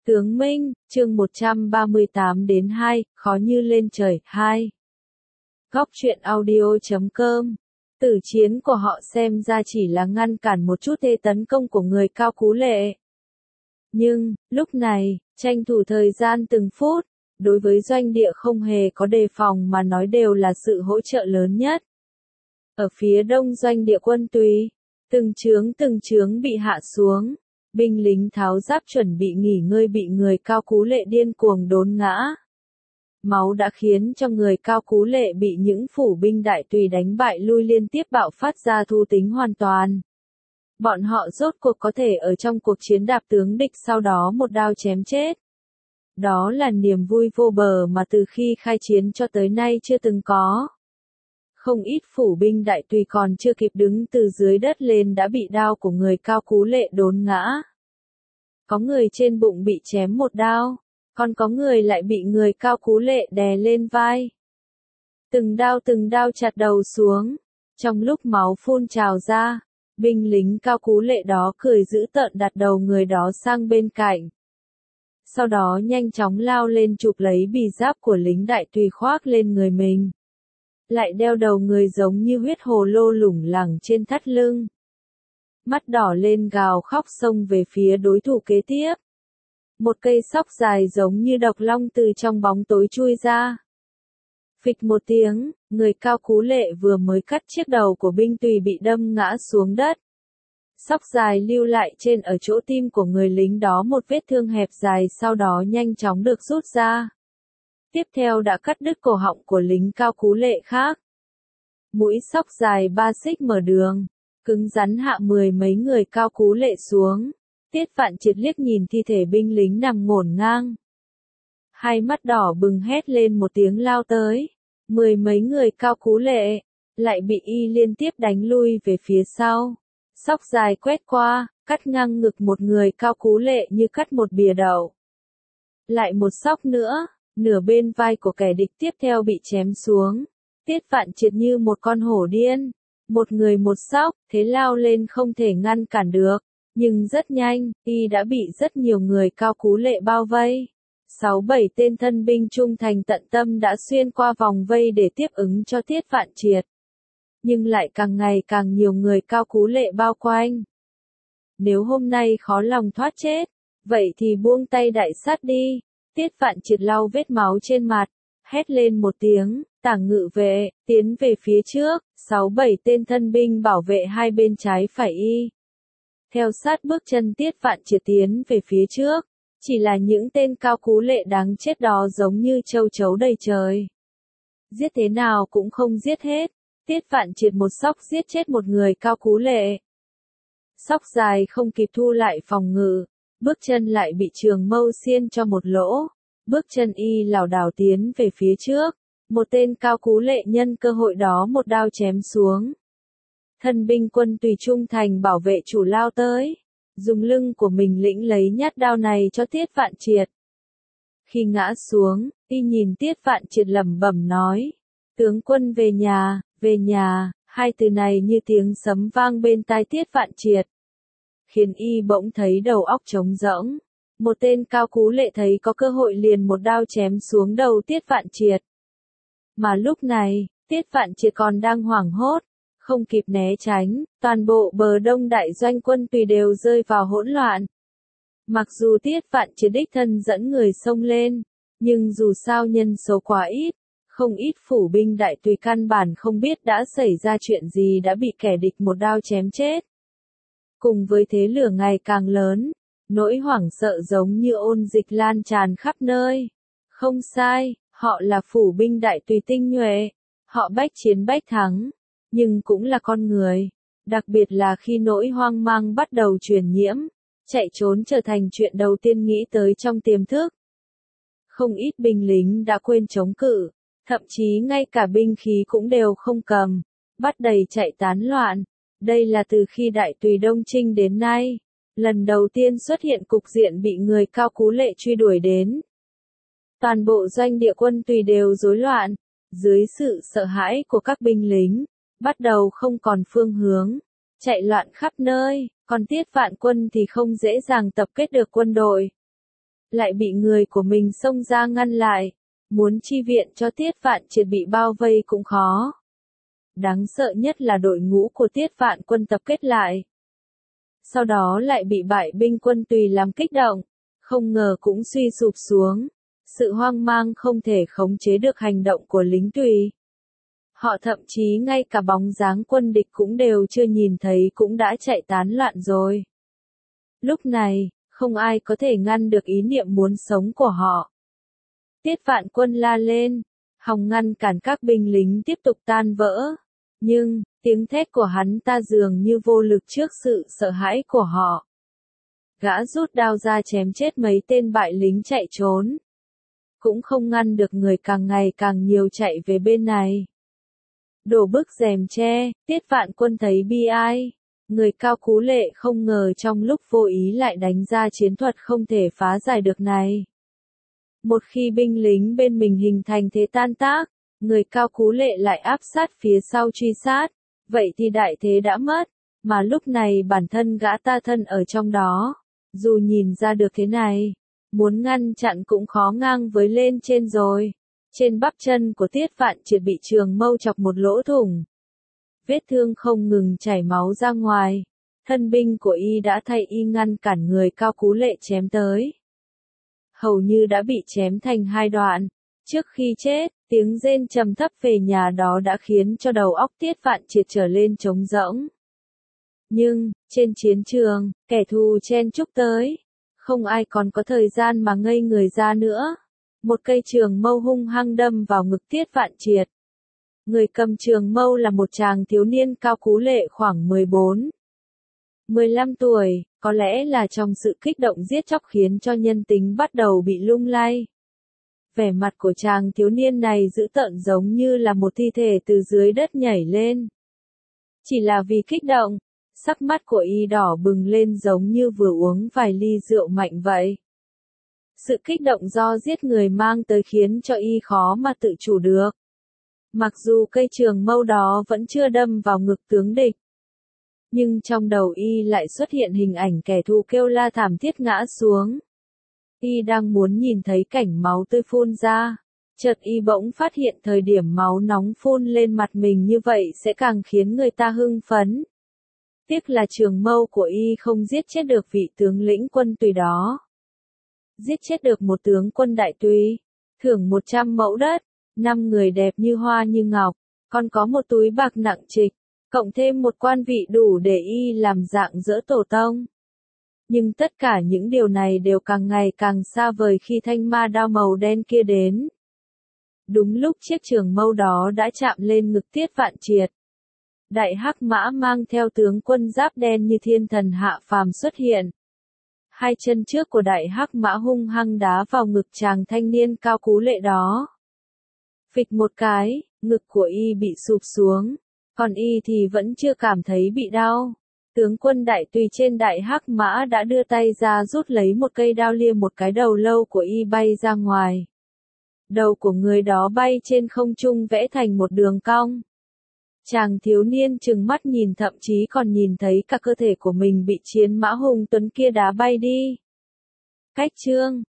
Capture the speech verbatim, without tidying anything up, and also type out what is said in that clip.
Tướng Minh, chương một trăm ba mươi tám đến hai, khó như lên trời, hai. Góc truyện audio chấm com. Tử chiến của họ xem ra chỉ là ngăn cản một chút thế tấn công của người Cao Cú Lệ. Nhưng, lúc này, tranh thủ thời gian từng phút, đối với doanh địa không hề có đề phòng mà nói đều là sự hỗ trợ lớn nhất. Ở phía đông doanh địa quân Tùy, từng chướng từng chướng bị hạ xuống. Binh lính tháo giáp chuẩn bị nghỉ ngơi bị người Cao Cú Lệ điên cuồng đốn ngã. Máu đã khiến cho người Cao Cú Lệ bị những phủ binh đại tùy đánh bại lui liên tiếp bạo phát ra thu tính hoàn toàn. Bọn họ rốt cuộc có thể ở trong cuộc chiến đạp tướng địch sau đó một đao chém chết. Đó là niềm vui vô bờ mà từ khi khai chiến cho tới nay chưa từng có. Không ít phủ binh đại tùy còn chưa kịp đứng từ dưới đất lên đã bị đao của người Cao Cú Lệ đốn ngã. Có người trên bụng bị chém một đao, còn có người lại bị người Cao Cú Lệ đè lên vai. Từng đao từng đao chặt đầu xuống, trong lúc máu phun trào ra, binh lính Cao Cú Lệ đó cười dữ tợn đặt đầu người đó sang bên cạnh. Sau đó nhanh chóng lao lên chụp lấy bì giáp của lính đại tùy khoác lên người mình. Lại đeo đầu người giống như huyết hồ lô lủng lẳng trên thắt lưng. Mắt đỏ lên gào khóc xông về phía đối thủ kế tiếp. Một cây sóc dài giống như độc long từ trong bóng tối chui ra. Phịch một tiếng, người Cao Cú Lệ vừa mới cắt chiếc đầu của binh tùy bị đâm ngã xuống đất. Sóc dài lưu lại trên ở chỗ tim của người lính đó một vết thương hẹp dài sau đó nhanh chóng được rút ra. Tiếp theo đã cắt đứt cổ họng của lính Cao Cú Lệ khác. Mũi sóc dài ba xích mở đường, cứng rắn hạ mười mấy người Cao Cú Lệ xuống. Tiết Vạn Triệt liếc nhìn thi thể binh lính nằm ngổn ngang. Hai mắt đỏ bừng hét lên một tiếng lao tới. Mười mấy người Cao Cú Lệ, lại bị y liên tiếp đánh lui về phía sau. Sóc dài quét qua, cắt ngang ngực một người Cao Cú Lệ như cắt một bìa đậu. Lại một sóc nữa. Nửa bên vai của kẻ địch tiếp theo bị chém xuống. Tiết Vạn Triệt như một con hổ điên. Một người một sóc, thế lao lên không thể ngăn cản được. Nhưng rất nhanh, y đã bị rất nhiều người Cao Cú Lệ bao vây. Sáu bảy tên thân binh trung thành tận tâm đã xuyên qua vòng vây để tiếp ứng cho Tiết Vạn Triệt. Nhưng lại càng ngày càng nhiều người Cao Cú Lệ bao quanh. Nếu hôm nay khó lòng thoát chết, vậy thì buông tay đại sát đi. Tiết Vạn Triệt lau vết máu trên mặt, hét lên một tiếng, Tảng Ngự Vệ, tiến về phía trước, sáu bảy tên thân binh bảo vệ hai bên trái phải y. Theo sát bước chân Tiết Vạn Triệt tiến về phía trước, chỉ là những tên Cao Cú Lệ đáng chết đó giống như châu chấu đầy trời. Giết thế nào cũng không giết hết, Tiết Vạn Triệt một sóc giết chết một người Cao Cú Lệ. Sóc dài không kịp thu lại phòng ngự. Bước chân lại bị trường mâu xiên cho một lỗ, bước chân y lảo đảo tiến về phía trước, một tên Cao Cú Lệ nhân cơ hội đó một đao chém xuống. Thân binh quân tùy trung thành bảo vệ chủ lao tới, dùng lưng của mình lĩnh lấy nhát đao này cho Tiết Vạn Triệt. Khi ngã xuống, y nhìn Tiết Vạn Triệt lẩm bẩm nói, tướng quân về nhà, về nhà, hai từ này như tiếng sấm vang bên tai Tiết Vạn Triệt. Khiến y bỗng thấy đầu óc trống rỗng. Một tên Cao Cú Lệ thấy có cơ hội liền một đao chém xuống đầu Tiết Vạn Triệt. Mà lúc này, Tiết Vạn Triệt còn đang hoảng hốt, không kịp né tránh, toàn bộ bờ đông đại doanh quân tùy đều rơi vào hỗn loạn. Mặc dù Tiết Vạn Triệt đích thân dẫn người xông lên, nhưng dù sao nhân số quá ít, không ít phủ binh đại tùy căn bản không biết đã xảy ra chuyện gì đã bị kẻ địch một đao chém chết. Cùng với thế lửa ngày càng lớn, nỗi hoảng sợ giống như ôn dịch lan tràn khắp nơi. Không sai, họ là phủ binh đại tùy tinh nhuệ, họ bách chiến bách thắng, nhưng cũng là con người. Đặc biệt là khi nỗi hoang mang bắt đầu truyền nhiễm, chạy trốn trở thành chuyện đầu tiên nghĩ tới trong tiềm thức. Không ít binh lính đã quên chống cự, thậm chí ngay cả binh khí cũng đều không cầm, bắt đầy chạy tán loạn. Đây là từ khi Đại Tùy Đông Chinh đến nay, lần đầu tiên xuất hiện cục diện bị người Cao Cú Lệ truy đuổi đến. Toàn bộ doanh địa quân Tùy đều rối loạn, dưới sự sợ hãi của các binh lính, bắt đầu không còn phương hướng, chạy loạn khắp nơi, còn Tiết Vạn Quân thì không dễ dàng tập kết được quân đội. lại bị người của mình xông ra ngăn lại. Muốn chi viện cho Tiết Vạn Triệt bị bao vây cũng khó. Đáng sợ nhất là đội ngũ của Tiết Vạn Quân tập kết lại. Sau đó lại bị bại binh quân Tùy làm kích động, không ngờ cũng suy sụp xuống. Sự hoang mang không thể khống chế được hành động của lính Tùy. Họ thậm chí ngay cả bóng dáng quân địch cũng đều chưa nhìn thấy cũng đã chạy tán loạn rồi. Lúc này, không ai có thể ngăn được ý niệm muốn sống của họ. Tiết Vạn Quân la lên, hòng ngăn cản các binh lính tiếp tục tan vỡ. Nhưng, tiếng thét của hắn ta dường như vô lực trước sự sợ hãi của họ. Gã rút đao ra chém chết mấy tên bại lính chạy trốn. Cũng không ngăn được người càng ngày càng nhiều chạy về bên này. Đổ bức rèm tre, Tiết Vạn Quân thấy bi ai. Người Cao Cú Lệ không ngờ trong lúc vô ý lại đánh ra chiến thuật không thể phá giải được này. Một khi binh lính bên mình hình thành thế tan tác, người Cao Cú Lệ lại áp sát phía sau truy sát, vậy thì đại thế đã mất, mà lúc này bản thân gã ta thân ở trong đó, dù nhìn ra được thế này, muốn ngăn chặn cũng khó ngang với lên trên rồi. Trên bắp chân của Tiết Vạn Triệt bị trường mâu chọc một lỗ thủng. Vết thương không ngừng chảy máu ra ngoài, thân binh của y đã thay y ngăn cản người Cao Cú Lệ chém tới. Hầu như đã bị chém thành hai đoạn. Trước khi chết, tiếng rên trầm thấp về nhà đó đã khiến cho đầu óc Tiết Vạn Triệt trở lên trống rỗng. Nhưng, trên chiến trường, kẻ thù chen chúc tới. Không ai còn có thời gian mà ngây người ra nữa. Một cây trường mâu hung hăng đâm vào ngực Tiết Vạn Triệt. Người cầm trường mâu là một chàng thiếu niên Cao Cú Lệ khoảng mười bốn, mười lăm tuổi, có lẽ là trong sự kích động giết chóc khiến cho nhân tính bắt đầu bị lung lay. Vẻ mặt của chàng thiếu niên này dữ tợn giống như là một thi thể từ dưới đất nhảy lên. Chỉ là vì kích động, sắc mắt của y đỏ bừng lên giống như vừa uống vài ly rượu mạnh vậy. Sự kích động do giết người mang tới khiến cho y khó mà tự chủ được. Mặc dù cây trường mâu đó vẫn chưa đâm vào ngực tướng địch, nhưng trong đầu y lại xuất hiện hình ảnh kẻ thù kêu la thảm thiết ngã xuống. Y đang muốn nhìn thấy cảnh máu tươi phun ra, chợt y bỗng phát hiện thời điểm máu nóng phun lên mặt mình như vậy sẽ càng khiến người ta hưng phấn. Tiếc là trường mâu của y không giết chết được vị tướng lĩnh quân Tùy đó. Giết chết được một tướng quân Đại Tùy, thưởng một trăm mẫu đất, năm người đẹp như hoa như ngọc, còn có một túi bạc nặng trịch, cộng thêm một quan vị đủ để y làm dạng dỡ tổ tông. Nhưng tất cả những điều này đều càng ngày càng xa vời khi thanh ma đao màu đen kia đến. Đúng lúc chiếc trường mâu đó đã chạm lên ngực Tiết Vạn Triệt. Đại Hắc Mã mang theo tướng quân giáp đen như thiên thần hạ phàm xuất hiện. Hai chân trước của Đại Hắc Mã hung hăng đá vào ngực chàng thanh niên Cao Cú Lệ đó. Phịch một cái, ngực của y bị sụp xuống, còn y thì vẫn chưa cảm thấy bị đau. Tướng quân Đại Tùy trên Đại Hắc Mã đã đưa tay ra rút lấy một cây đao lia một cái đầu lâu của y bay ra ngoài. Đầu của người đó bay trên không trung vẽ thành một đường cong. Chàng thiếu niên trừng mắt nhìn thậm chí còn nhìn thấy cả cơ thể của mình bị chiến mã hùng tuấn kia đá bay đi. Cách chương